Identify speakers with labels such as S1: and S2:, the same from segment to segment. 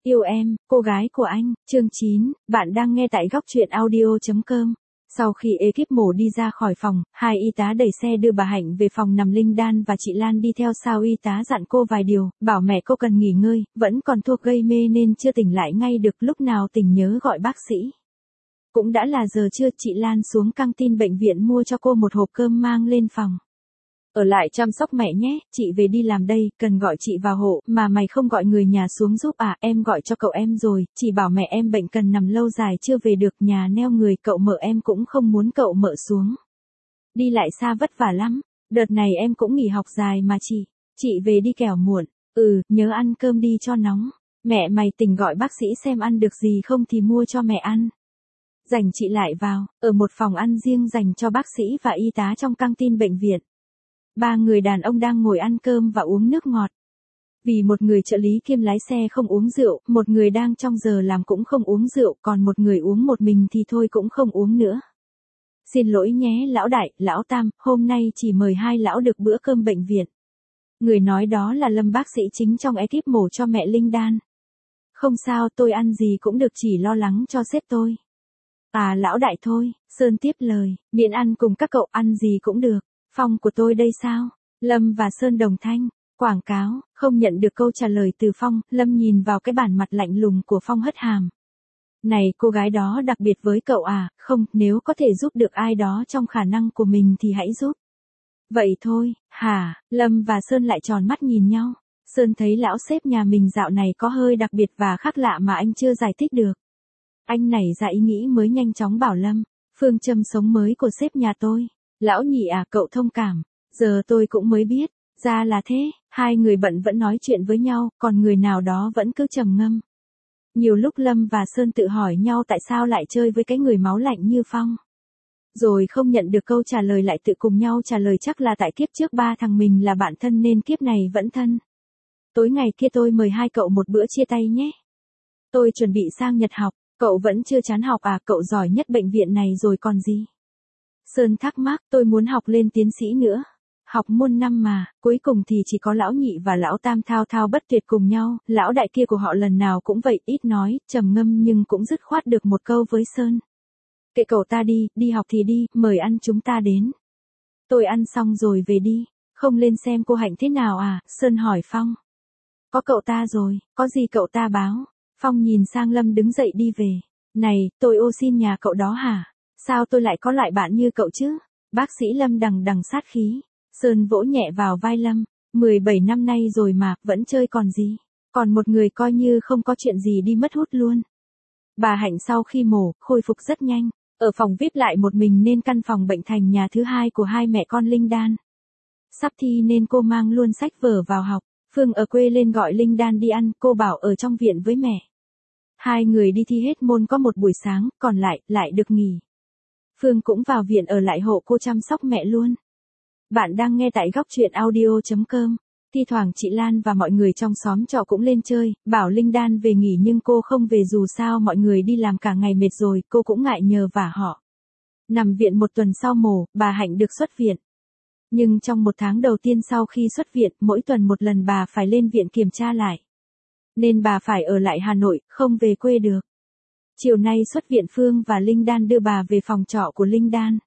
S1: Yêu em, cô gái của anh, chương 9, bạn đang nghe tại góc truyện audio.com. Sau khi ekip mổ đi ra khỏi phòng, hai y tá đẩy xe đưa bà Hạnh về phòng nằm Linh Đan và chị Lan đi theo sau. Y tá dặn cô vài điều, bảo mẹ cô cần nghỉ ngơi, vẫn còn thuốc gây mê nên chưa tỉnh lại ngay được, lúc nào tỉnh nhớ gọi bác sĩ. Cũng đã là giờ trưa, chị Lan xuống căng tin bệnh viện mua cho cô một hộp cơm mang lên phòng. Ở lại chăm sóc mẹ nhé, chị về đi làm đây, cần gọi chị vào hộ, mà mày không gọi người nhà xuống giúp à? Em gọi cho cậu em rồi, chị bảo mẹ em bệnh cần nằm lâu dài chưa về được, nhà neo người, cậu mợ em cũng không muốn cậu mợ xuống. Đi lại xa vất vả lắm, đợt này em cũng nghỉ học dài mà chị về đi kẻo muộn, nhớ ăn cơm đi cho nóng, mẹ mày tỉnh gọi bác sĩ xem ăn được gì không thì mua cho mẹ ăn. Dành chị lại vào, ở một phòng ăn riêng dành cho bác sĩ và y tá trong căng tin bệnh viện. Ba người đàn ông đang ngồi ăn cơm và uống nước ngọt. Vì một người trợ lý kiêm lái xe không uống rượu, một người đang trong giờ làm cũng không uống rượu, còn một người uống một mình thì thôi cũng không uống nữa. Xin lỗi nhé lão đại, lão tam, hôm nay chỉ mời hai lão được bữa cơm bệnh viện. Người nói đó là Lâm, bác sĩ chính trong ekip mổ cho mẹ Linh Đan. Không sao, tôi ăn gì cũng được, chỉ lo lắng cho sếp tôi. À lão đại thôi, Sơn tiếp lời, miễn ăn cùng các cậu, ăn gì cũng được. Phong của tôi đây sao? Lâm và Sơn đồng thanh. Quảng cáo, không nhận được câu trả lời từ Phong, Lâm nhìn vào cái bản mặt lạnh lùng của Phong hất hàm. Này cô gái đó đặc biệt với cậu à? Không, nếu có thể giúp được ai đó trong khả năng của mình thì hãy giúp. Vậy thôi, hả? Lâm và Sơn lại tròn mắt nhìn nhau. Sơn thấy lão sếp nhà mình dạo này có hơi đặc biệt và khác lạ mà anh chưa giải thích được. Anh nảy ra ý nghĩ mới nhanh chóng bảo Lâm, phương châm sống mới của sếp nhà tôi. Lão nhị à, cậu thông cảm, giờ tôi cũng mới biết, ra là thế. Hai người bận vẫn nói chuyện với nhau, còn người nào đó vẫn cứ trầm ngâm. Nhiều lúc Lâm và Sơn tự hỏi nhau tại sao lại chơi với cái người máu lạnh như Phong. Rồi không nhận được câu trả lời lại tự cùng nhau trả lời chắc là tại kiếp trước ba thằng mình là bạn thân nên kiếp này vẫn thân. Tối ngày kia tôi mời hai cậu một bữa chia tay nhé. Tôi chuẩn bị sang Nhật học, cậu vẫn chưa chán học à? Cậu giỏi nhất bệnh viện này rồi còn gì. Sơn thắc mắc, tôi muốn học lên tiến sĩ nữa. Học muôn năm mà, cuối cùng thì chỉ có lão nhị và lão tam thao thao bất tuyệt cùng nhau, lão đại kia của họ lần nào cũng vậy, ít nói, trầm ngâm nhưng cũng dứt khoát được một câu với Sơn. Kệ cậu ta đi, đi học thì đi, mời ăn chúng ta đến. Tôi ăn xong rồi về đi, không lên xem cô Hạnh thế nào à? Sơn hỏi Phong. Có cậu ta rồi, có gì cậu ta báo. Phong nhìn sang Lâm đứng dậy đi về. Này, tôi ô xin nhà cậu đó hả? Sao tôi lại có loại bạn như cậu chứ? Bác sĩ Lâm đằng đằng sát khí. Sơn vỗ nhẹ vào vai Lâm. 17 năm nay rồi mà, vẫn chơi còn gì. Còn một người coi như không có chuyện gì đi mất hút luôn. Bà Hạnh sau khi mổ, khôi phục rất nhanh. Ở phòng VIP lại một mình nên căn phòng bệnh thành nhà thứ hai của hai mẹ con Linh Đan. Sắp thi nên cô mang luôn sách vở vào học. Phương ở quê lên gọi Linh Đan đi ăn, cô bảo ở trong viện với mẹ. Hai người đi thi hết môn có một buổi sáng, còn lại được nghỉ. Phương cũng vào viện ở lại hộ cô chăm sóc mẹ luôn. Bạn đang nghe tại góc truyện audio.com. Thi thoảng chị Lan và mọi người trong xóm trọ cũng lên chơi, bảo Linh Đan về nghỉ nhưng cô không về dù sao mọi người đi làm cả ngày mệt rồi, cô cũng ngại nhờ vả họ. Nằm viện một tuần sau mổ, bà Hạnh được xuất viện. Nhưng trong một tháng đầu tiên sau khi xuất viện, mỗi tuần một lần bà phải lên viện kiểm tra lại. Nên bà phải ở lại Hà Nội, không về quê được. Chiều nay xuất viện Phương và Linh Đan đưa bà về phòng trọ của Linh Đan.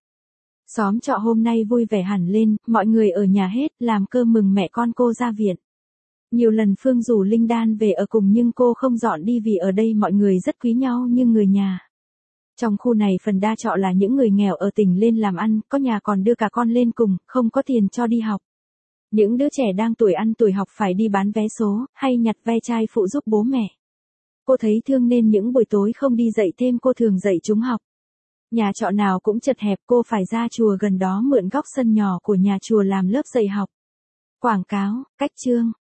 S1: Xóm trọ hôm nay vui vẻ hẳn lên, mọi người ở nhà hết, làm cơm mừng mẹ con cô ra viện. Nhiều lần Phương rủ Linh Đan về ở cùng nhưng cô không dọn đi vì ở đây mọi người rất quý nhau như người nhà. Trong khu này phần đa trọ là những người nghèo ở tỉnh lên làm ăn, có nhà còn đưa cả con lên cùng, không có tiền cho đi học. Những đứa trẻ đang tuổi ăn tuổi học phải đi bán vé số, hay nhặt ve chai phụ giúp bố mẹ. Cô thấy thương nên những buổi tối không đi dạy thêm cô thường dạy chúng học. Nhà trọ nào cũng chật hẹp, cô phải ra chùa gần đó mượn góc sân nhỏ của nhà chùa làm lớp dạy học. Quảng cáo, cách chương,